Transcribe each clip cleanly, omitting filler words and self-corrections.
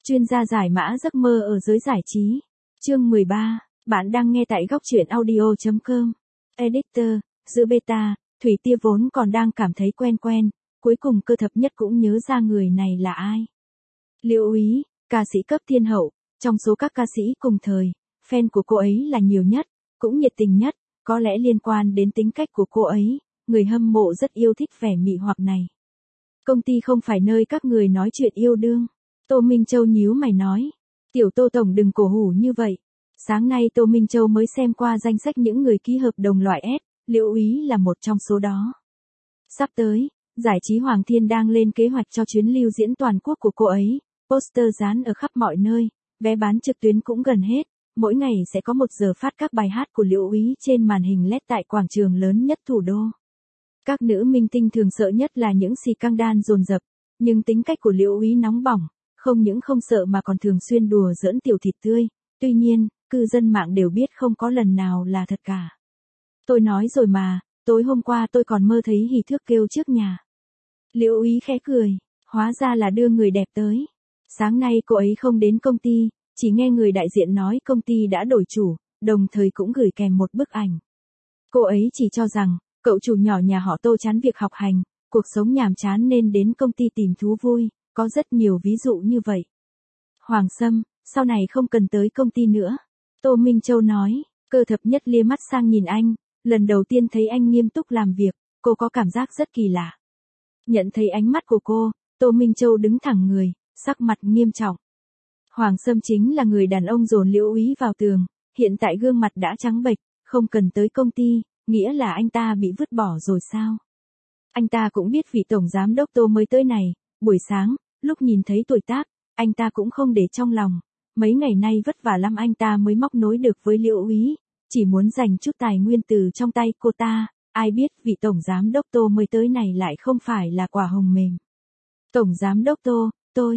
Chuyên gia giải mã giấc mơ ở giới giải trí. Chương 13, bạn đang nghe tại góc truyện audio.com. Editor, giữa beta, Thủy Tia vốn còn đang cảm thấy quen quen, cuối cùng Cơ Thập Nhất cũng nhớ ra người này là ai. Liễu Úy, ca sĩ cấp thiên hậu, trong số các ca sĩ cùng thời, fan của cô ấy là nhiều nhất, cũng nhiệt tình nhất, có lẽ liên quan đến tính cách của cô ấy, người hâm mộ rất yêu thích vẻ mị hoặc này. Công ty không phải nơi các người nói chuyện yêu đương. Tô Minh Châu nhíu mày nói. Tiểu Tô Tổng đừng cổ hủ như vậy. Sáng nay Tô Minh Châu mới xem qua danh sách những người ký hợp đồng loại S, Liễu Úy là một trong số đó. Sắp tới, giải trí Hoàng Thiên đang lên kế hoạch cho chuyến lưu diễn toàn quốc của cô ấy, poster dán ở khắp mọi nơi, vé bán trực tuyến cũng gần hết, mỗi ngày sẽ có 1 giờ phát các bài hát của Liễu Úy trên màn hình LED tại quảng trường lớn nhất thủ đô. Các nữ minh tinh thường sợ nhất là những xì căng đan dồn dập, nhưng tính cách của Liễu Úy nóng bỏng, không những không sợ mà còn thường xuyên đùa giỡn tiểu thịt tươi, tuy nhiên, cư dân mạng đều biết không có lần nào là thật cả. Tôi nói rồi mà, tối hôm qua tôi còn mơ thấy hỉ thước kêu trước nhà. Liễu Úy khẽ cười, hóa ra là đưa người đẹp tới. Sáng nay cô ấy không đến công ty, chỉ nghe người đại diện nói công ty đã đổi chủ, đồng thời cũng gửi kèm một bức ảnh. Cô ấy chỉ cho rằng, cậu chủ nhỏ nhà họ Tô chán việc học hành, cuộc sống nhàm chán nên đến công ty tìm thú vui, có rất nhiều ví dụ như vậy. Hoàng Sâm, sau này không cần tới công ty nữa. Tô Minh Châu nói, Cơ Thập Nhất lia mắt sang nhìn anh, lần đầu tiên thấy anh nghiêm túc làm việc, cô có cảm giác rất kỳ lạ. Nhận thấy ánh mắt của cô, Tô Minh Châu đứng thẳng người, sắc mặt nghiêm trọng. Hoàng Sâm chính là người đàn ông dồn Liễu Úy vào tường, hiện tại gương mặt đã trắng bệch, không cần tới công ty, nghĩa là anh ta bị vứt bỏ rồi sao? Anh ta cũng biết vị tổng giám đốc Tô mới tới này, buổi sáng, lúc nhìn thấy tuổi tác, anh ta cũng không để trong lòng, mấy ngày nay vất vả lắm anh ta mới móc nối được với Liễu Úy, chỉ muốn dành chút tài nguyên từ trong tay cô ta, ai biết vị tổng giám đốc Tô mới tới này lại không phải là quả hồng mềm. Tổng giám đốc Tô,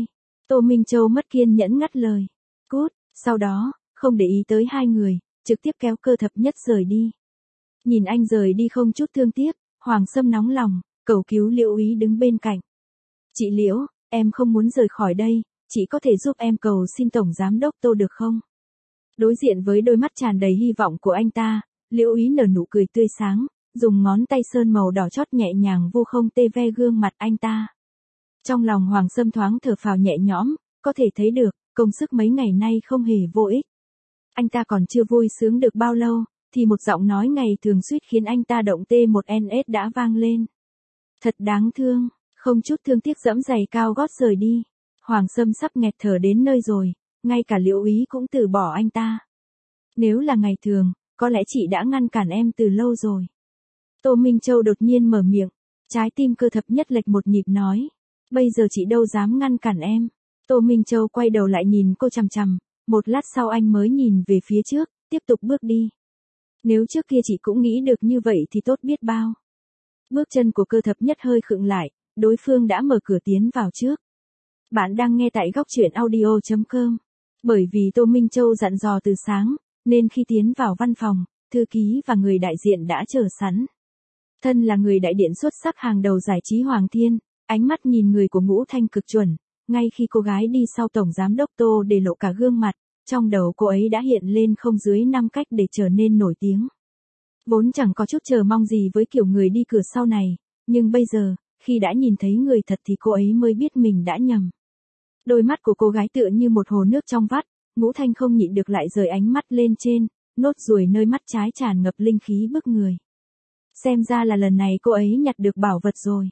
Tô Minh Châu mất kiên nhẫn ngắt lời. Cút, sau đó, không để ý tới hai người, trực tiếp kéo Cơ Thập Nhất rời đi. Nhìn anh rời đi không chút thương tiếc, Hoàng Sâm nóng lòng, cầu cứu Liễu Úy đứng bên cạnh. Chị Liễu, em không muốn rời khỏi đây, chị có thể giúp em cầu xin tổng giám đốc Tô được không? Đối diện với đôi mắt tràn đầy hy vọng của anh ta, Liễu Úy nở nụ cười tươi sáng, dùng ngón tay sơn màu đỏ chót nhẹ nhàng vô không tê ve gương mặt anh ta. Trong lòng Hoàng Sâm thoáng thở phào nhẹ nhõm, có thể thấy được, công sức mấy ngày nay không hề vô ích. Anh ta còn chưa vui sướng được bao lâu, thì một giọng nói ngày thường suýt khiến anh ta động T1NS đã vang lên. Thật đáng thương, không chút thương tiếc dẫm giày cao gót rời đi. Hoàng Sâm sắp nghẹt thở đến nơi rồi, ngay cả Liễu Úy cũng từ bỏ anh ta. Nếu là ngày thường, có lẽ chị đã ngăn cản em từ lâu rồi. Tô Minh Châu đột nhiên mở miệng, trái tim Cơ Thập Nhất lệch một nhịp nói. Bây giờ chị đâu dám ngăn cản em. Tô Minh Châu quay đầu lại nhìn cô chằm chằm, một lát sau anh mới nhìn về phía trước, tiếp tục bước đi. Nếu trước kia chị cũng nghĩ được như vậy thì tốt biết bao. Bước chân của Cơ Thập Nhất hơi khựng lại, đối phương đã mở cửa tiến vào trước. Bạn đang nghe tại góc truyện audio.com. Bởi vì Tô Minh Châu dặn dò từ sáng, nên khi tiến vào văn phòng, thư ký và người đại diện đã chờ sẵn. Thân là người đại diện xuất sắc hàng đầu giải trí Hoàng Thiên, ánh mắt nhìn người của Ngũ Thanh cực chuẩn, ngay khi cô gái đi sau tổng giám đốc Tô để lộ cả gương mặt, trong đầu cô ấy đã hiện lên không dưới 5 cách để trở nên nổi tiếng. Vốn chẳng có chút chờ mong gì với kiểu người đi cửa sau này, nhưng bây giờ, khi đã nhìn thấy người thật thì cô ấy mới biết mình đã nhầm. Đôi mắt của cô gái tựa như một hồ nước trong vắt, Ngũ Thanh không nhịn được lại rời ánh mắt lên trên, nốt ruồi nơi mắt trái tràn ngập linh khí bức người. Xem ra là lần này cô ấy nhặt được bảo vật rồi.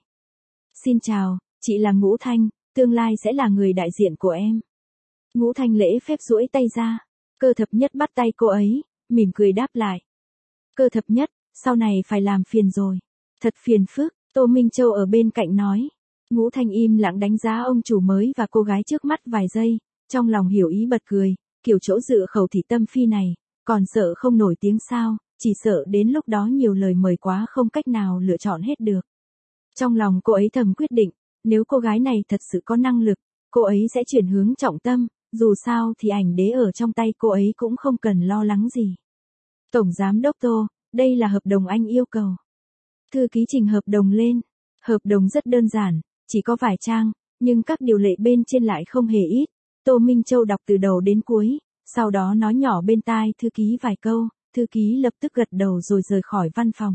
Xin chào, chị là Ngũ Thanh, tương lai sẽ là người đại diện của em. Ngũ Thanh lễ phép duỗi tay ra, Cơ Thập Nhất bắt tay cô ấy, mỉm cười đáp lại. Cơ Thập Nhất, sau này phải làm phiền rồi. Thật phiền phức, Tô Minh Châu ở bên cạnh nói. Ngũ Thanh im lặng đánh giá ông chủ mới và cô gái trước mắt vài giây, trong lòng hiểu ý bật cười, kiểu chỗ dựa khẩu thị tâm phi này, còn sợ không nổi tiếng sao, chỉ sợ đến lúc đó nhiều lời mời quá không cách nào lựa chọn hết được. Trong lòng cô ấy thầm quyết định, nếu cô gái này thật sự có năng lực, cô ấy sẽ chuyển hướng trọng tâm, dù sao thì ảnh đế ở trong tay cô ấy cũng không cần lo lắng gì. Tổng giám đốc Tô, đây là hợp đồng anh yêu cầu. Thư ký trình hợp đồng lên, hợp đồng rất đơn giản, chỉ có vài trang, nhưng các điều lệ bên trên lại không hề ít. Tô Minh Châu đọc từ đầu đến cuối, sau đó nói nhỏ bên tai thư ký vài câu, thư ký lập tức gật đầu rồi rời khỏi văn phòng.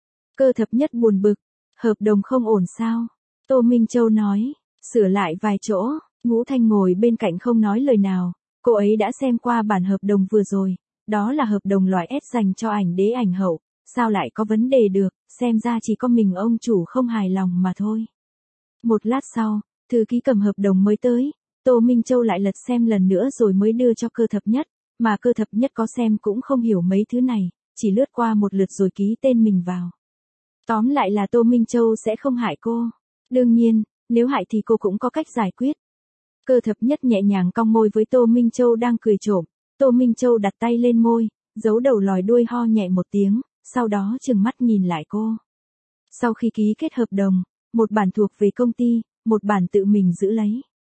Cơ thập nhất buồn bực, hợp đồng không ổn sao? Tô Minh Châu nói, sửa lại vài chỗ, Ngũ Thanh ngồi bên cạnh không nói lời nào, cô ấy đã xem qua bản hợp đồng vừa rồi, đó là hợp đồng loại S dành cho ảnh đế ảnh hậu, sao lại có vấn đề được, xem ra chỉ có mình ông chủ không hài lòng mà thôi. Một lát sau, thư ký cầm hợp đồng mới tới, Tô Minh Châu lại lật xem lần nữa rồi mới đưa cho Cơ thập nhất, mà Cơ thập nhất có xem cũng không hiểu mấy thứ này, chỉ lướt qua một lượt rồi ký tên mình vào. Tóm lại là Tô Minh Châu sẽ không hại cô. Đương nhiên, nếu hại thì cô cũng có cách giải quyết. Cơ thập nhất nhẹ nhàng cong môi với Tô Minh Châu đang cười trộm. Tô Minh Châu đặt tay lên môi, giấu đầu lòi đuôi ho nhẹ một tiếng, sau đó trừng mắt nhìn lại cô. Sau khi ký kết hợp đồng, một bản thuộc về công ty, một bản tự mình giữ lấy.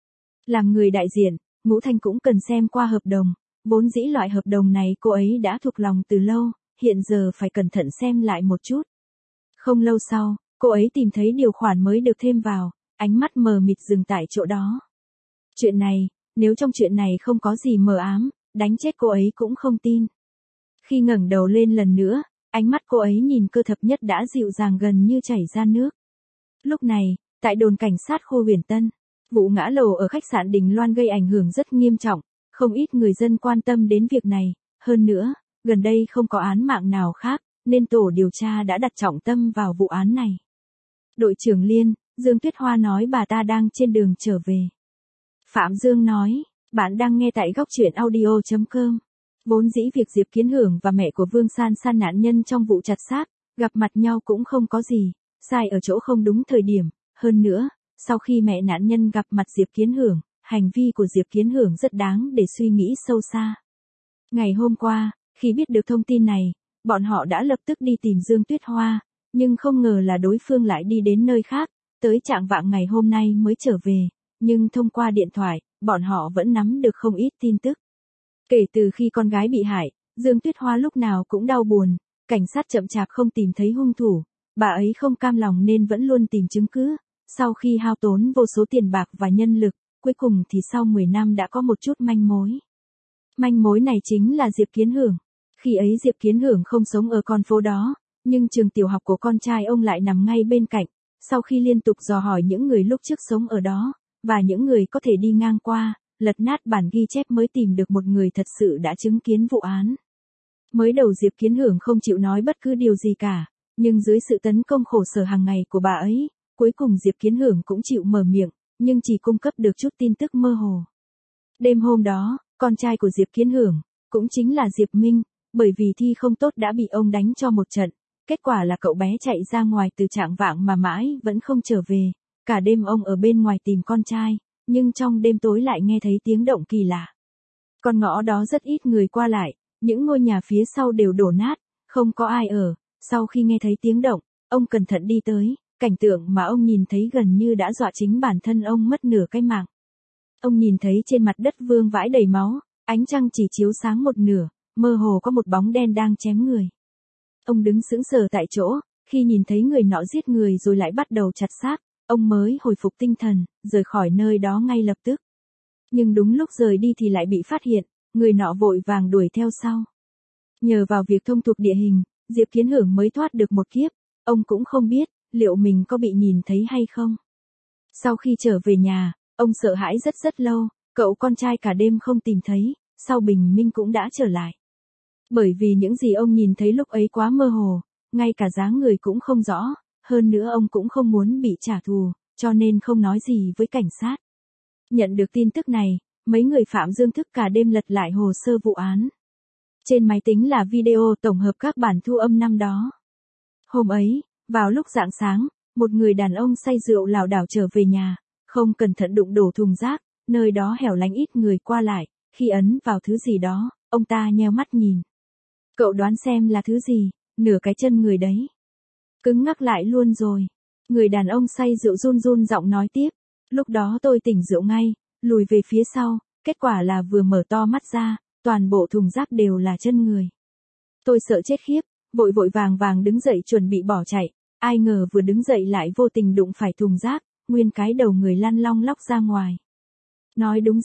Làm người đại diện, Ngũ Thanh cũng cần xem qua hợp đồng, vốn dĩ loại hợp đồng này cô ấy đã thuộc lòng từ lâu, hiện giờ phải cẩn thận xem lại một chút. Không lâu sau, cô ấy tìm thấy điều khoản mới được thêm vào, ánh mắt mờ mịt dừng tại chỗ đó. Chuyện này, nếu trong chuyện này không có gì mờ ám, đánh chết cô ấy cũng không tin. Khi ngẩng đầu lên lần nữa, ánh mắt cô ấy nhìn Cơ thập nhất đã dịu dàng gần như chảy ra nước. Lúc này, tại đồn cảnh sát khu Huyền Tân, vụ ngã lầu ở khách sạn Đình Loan gây ảnh hưởng rất nghiêm trọng, không ít người dân quan tâm đến việc này, hơn nữa, gần đây không có án mạng nào khác, nên tổ điều tra đã đặt trọng tâm vào vụ án này. Đội trưởng Liên, Dương Tuyết Hoa nói bà ta đang trên đường trở về. Phạm Dương nói, bạn đang nghe tại góc truyện audio.com. Vốn dĩ việc Diệp Kiến Hưởng và mẹ của Vương San San nạn nhân trong vụ chặt xác, gặp mặt nhau cũng không có gì, sai ở chỗ không đúng thời điểm, hơn nữa, sau khi mẹ nạn nhân gặp mặt Diệp Kiến Hưởng, hành vi của Diệp Kiến Hưởng rất đáng để suy nghĩ sâu xa. Ngày hôm qua, khi biết được thông tin này, bọn họ đã lập tức đi tìm Dương Tuyết Hoa, nhưng không ngờ là đối phương lại đi đến nơi khác, tới trạng vạng ngày hôm nay mới trở về, nhưng thông qua điện thoại, bọn họ vẫn nắm được không ít tin tức. Kể từ khi con gái bị hại, Dương Tuyết Hoa lúc nào cũng đau buồn, cảnh sát chậm chạp không tìm thấy hung thủ, bà ấy không cam lòng nên vẫn luôn tìm chứng cứ, sau khi hao tốn vô số tiền bạc và nhân lực, cuối cùng thì sau 10 năm đã có một chút manh mối. Manh mối này chính là Diệp Kiến Hưởng. Khi ấy Diệp Kiến Hưởng không sống ở con phố đó, nhưng trường tiểu học của con trai ông lại nằm ngay bên cạnh, sau khi liên tục dò hỏi những người lúc trước sống ở đó, và những người có thể đi ngang qua, lật nát bản ghi chép mới tìm được một người thật sự đã chứng kiến vụ án. Mới đầu Diệp Kiến Hưởng không chịu nói bất cứ điều gì cả, nhưng dưới sự tấn công khổ sở hàng ngày của bà ấy, cuối cùng Diệp Kiến Hưởng cũng chịu mở miệng, nhưng chỉ cung cấp được chút tin tức mơ hồ. Đêm hôm đó, con trai của Diệp Kiến Hưởng, cũng chính là Diệp Minh, bởi vì thi không tốt đã bị ông đánh cho một trận, kết quả là cậu bé chạy ra ngoài từ trạng vạng mà mãi vẫn không trở về, cả đêm ông ở bên ngoài tìm con trai, nhưng trong đêm tối lại nghe thấy tiếng động kỳ lạ. Con ngõ đó rất ít người qua lại, những ngôi nhà phía sau đều đổ nát, không có ai ở, sau khi nghe thấy tiếng động, ông cẩn thận đi tới, cảnh tượng mà ông nhìn thấy gần như đã dọa chính bản thân ông mất nửa cái mạng. Ông nhìn thấy trên mặt đất vương vãi đầy máu, ánh trăng chỉ chiếu sáng một nửa, mơ hồ có một bóng đen đang chém người. Ông đứng sững sờ tại chỗ, khi nhìn thấy người nọ giết người rồi lại bắt đầu chặt xác, ông mới hồi phục tinh thần, rời khỏi nơi đó ngay lập tức. Nhưng đúng lúc rời đi thì lại bị phát hiện, người nọ vội vàng đuổi theo sau. Nhờ vào việc thông thuộc địa hình, Diệp Kiến Hưởng mới thoát được một kiếp, ông cũng không biết, liệu mình có bị nhìn thấy hay không. Sau khi trở về nhà, ông sợ hãi rất lâu, cậu con trai cả đêm không tìm thấy, sau bình minh cũng đã trở lại. Bởi vì những gì ông nhìn thấy lúc ấy quá mơ hồ, ngay cả dáng người cũng không rõ, hơn nữa ông cũng không muốn bị trả thù, cho nên không nói gì với cảnh sát. Nhận được tin tức này, mấy người Phạm Dương thức cả đêm lật lại hồ sơ vụ án. Trên máy tính là video tổng hợp các bản thu âm năm đó. Hôm ấy, vào lúc rạng sáng, một người đàn ông say rượu lảo đảo trở về nhà, không cẩn thận đụng đổ thùng rác, nơi đó hẻo lánh ít người qua lại, khi ấn vào thứ gì đó, ông ta nheo mắt nhìn. Cậu đoán xem là thứ gì, nửa cái chân người đấy. Cứng ngắc lại luôn rồi. Người đàn ông say rượu run run giọng nói tiếp. Lúc đó tôi tỉnh rượu ngay, lùi về phía sau, kết quả là vừa mở to mắt ra, toàn bộ thùng rác đều là chân người. Tôi sợ chết khiếp, vội vàng đứng dậy chuẩn bị bỏ chạy, ai ngờ vừa đứng dậy lại vô tình đụng phải thùng rác, nguyên cái đầu người lăn long lóc ra ngoài. Nói đúng ra,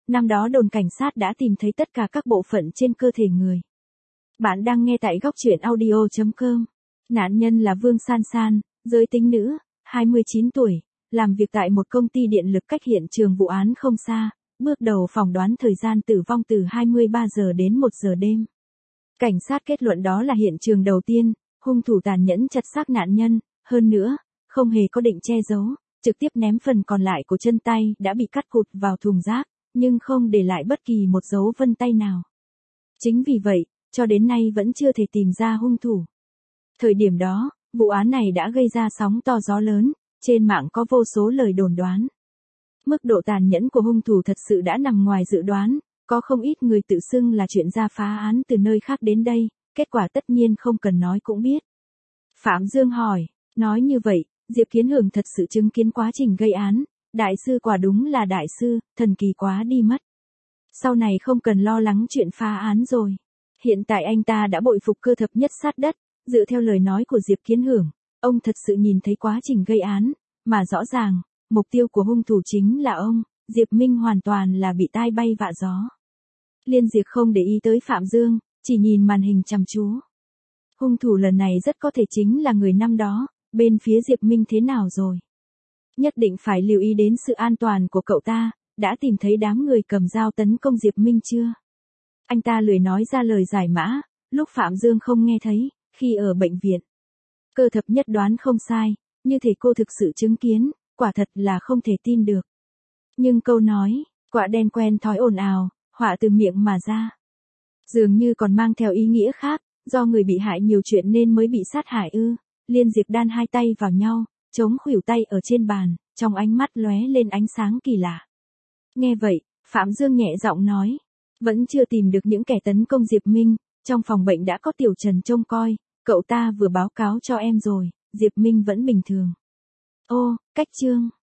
năm đó đồn cảnh sát đã tìm thấy tất cả các bộ phận trên cơ thể người. Bạn đang nghe tại góc truyện audio.com. Nạn nhân là Vương San San, giới tính nữ, 29 tuổi, làm việc tại một công ty điện lực cách hiện trường vụ án không xa, bước đầu phỏng đoán thời gian tử vong từ 23 giờ đến 1 giờ đêm. Cảnh sát kết luận đó là hiện trường đầu tiên, hung thủ tàn nhẫn chặt xác nạn nhân, hơn nữa, không hề có định che giấu, trực tiếp ném phần còn lại của chân tay đã bị cắt cụt vào thùng rác, nhưng không để lại bất kỳ một dấu vân tay nào. Chính vì vậy, cho đến nay vẫn chưa thể tìm ra hung thủ. Thời điểm đó, vụ án này đã gây ra sóng to gió lớn, trên mạng có vô số lời đồn đoán. Mức độ tàn nhẫn của hung thủ thật sự đã nằm ngoài dự đoán, có không ít người tự xưng là chuyên gia phá án từ nơi khác đến đây, kết quả tất nhiên không cần nói cũng biết. Phạm Dương hỏi, nói như vậy, Diệp Kiến Hưởng thật sự chứng kiến quá trình gây án, đại sư quả đúng là đại sư, thần kỳ quá đi mất. Sau này không cần lo lắng chuyện phá án rồi. Hiện tại anh ta đã bội phục cơ thập nhất sát đất, dựa theo lời nói của Diệp Kiến Hưởng, ông thật sự nhìn thấy quá trình gây án, mà rõ ràng, mục tiêu của hung thủ chính là ông, Diệp Minh hoàn toàn là bị tai bay vạ gió. Liên Diệp không để ý tới Phạm Dương, chỉ nhìn màn hình chăm chú. Hung thủ lần này rất có thể chính là người năm đó, bên phía Diệp Minh thế nào rồi? Nhất định phải lưu ý đến sự an toàn của cậu ta, đã tìm thấy đám người cầm dao tấn công Diệp Minh chưa? Anh ta lười nói ra lời giải mã, lúc Phạm Dương không nghe thấy, khi ở bệnh viện. Cơ thập nhất đoán không sai, như thể cô thực sự chứng kiến, quả thật là không thể tin được. Nhưng câu nói, quạ đen quen thói ồn ào, họa từ miệng mà ra. Dường như còn mang theo ý nghĩa khác, do người bị hại nhiều chuyện nên mới bị sát hại ư. Liên Diệp đan hai tay vào nhau, chống khuỷu tay ở trên bàn, trong ánh mắt lóe lên ánh sáng kỳ lạ. Nghe vậy, Phạm Dương nhẹ giọng nói, vẫn chưa tìm được những kẻ tấn công Diệp Minh, trong phòng bệnh đã có Tiểu Trần trông coi, cậu ta vừa báo cáo cho em rồi, Diệp Minh vẫn bình thường. Ô, cách chương.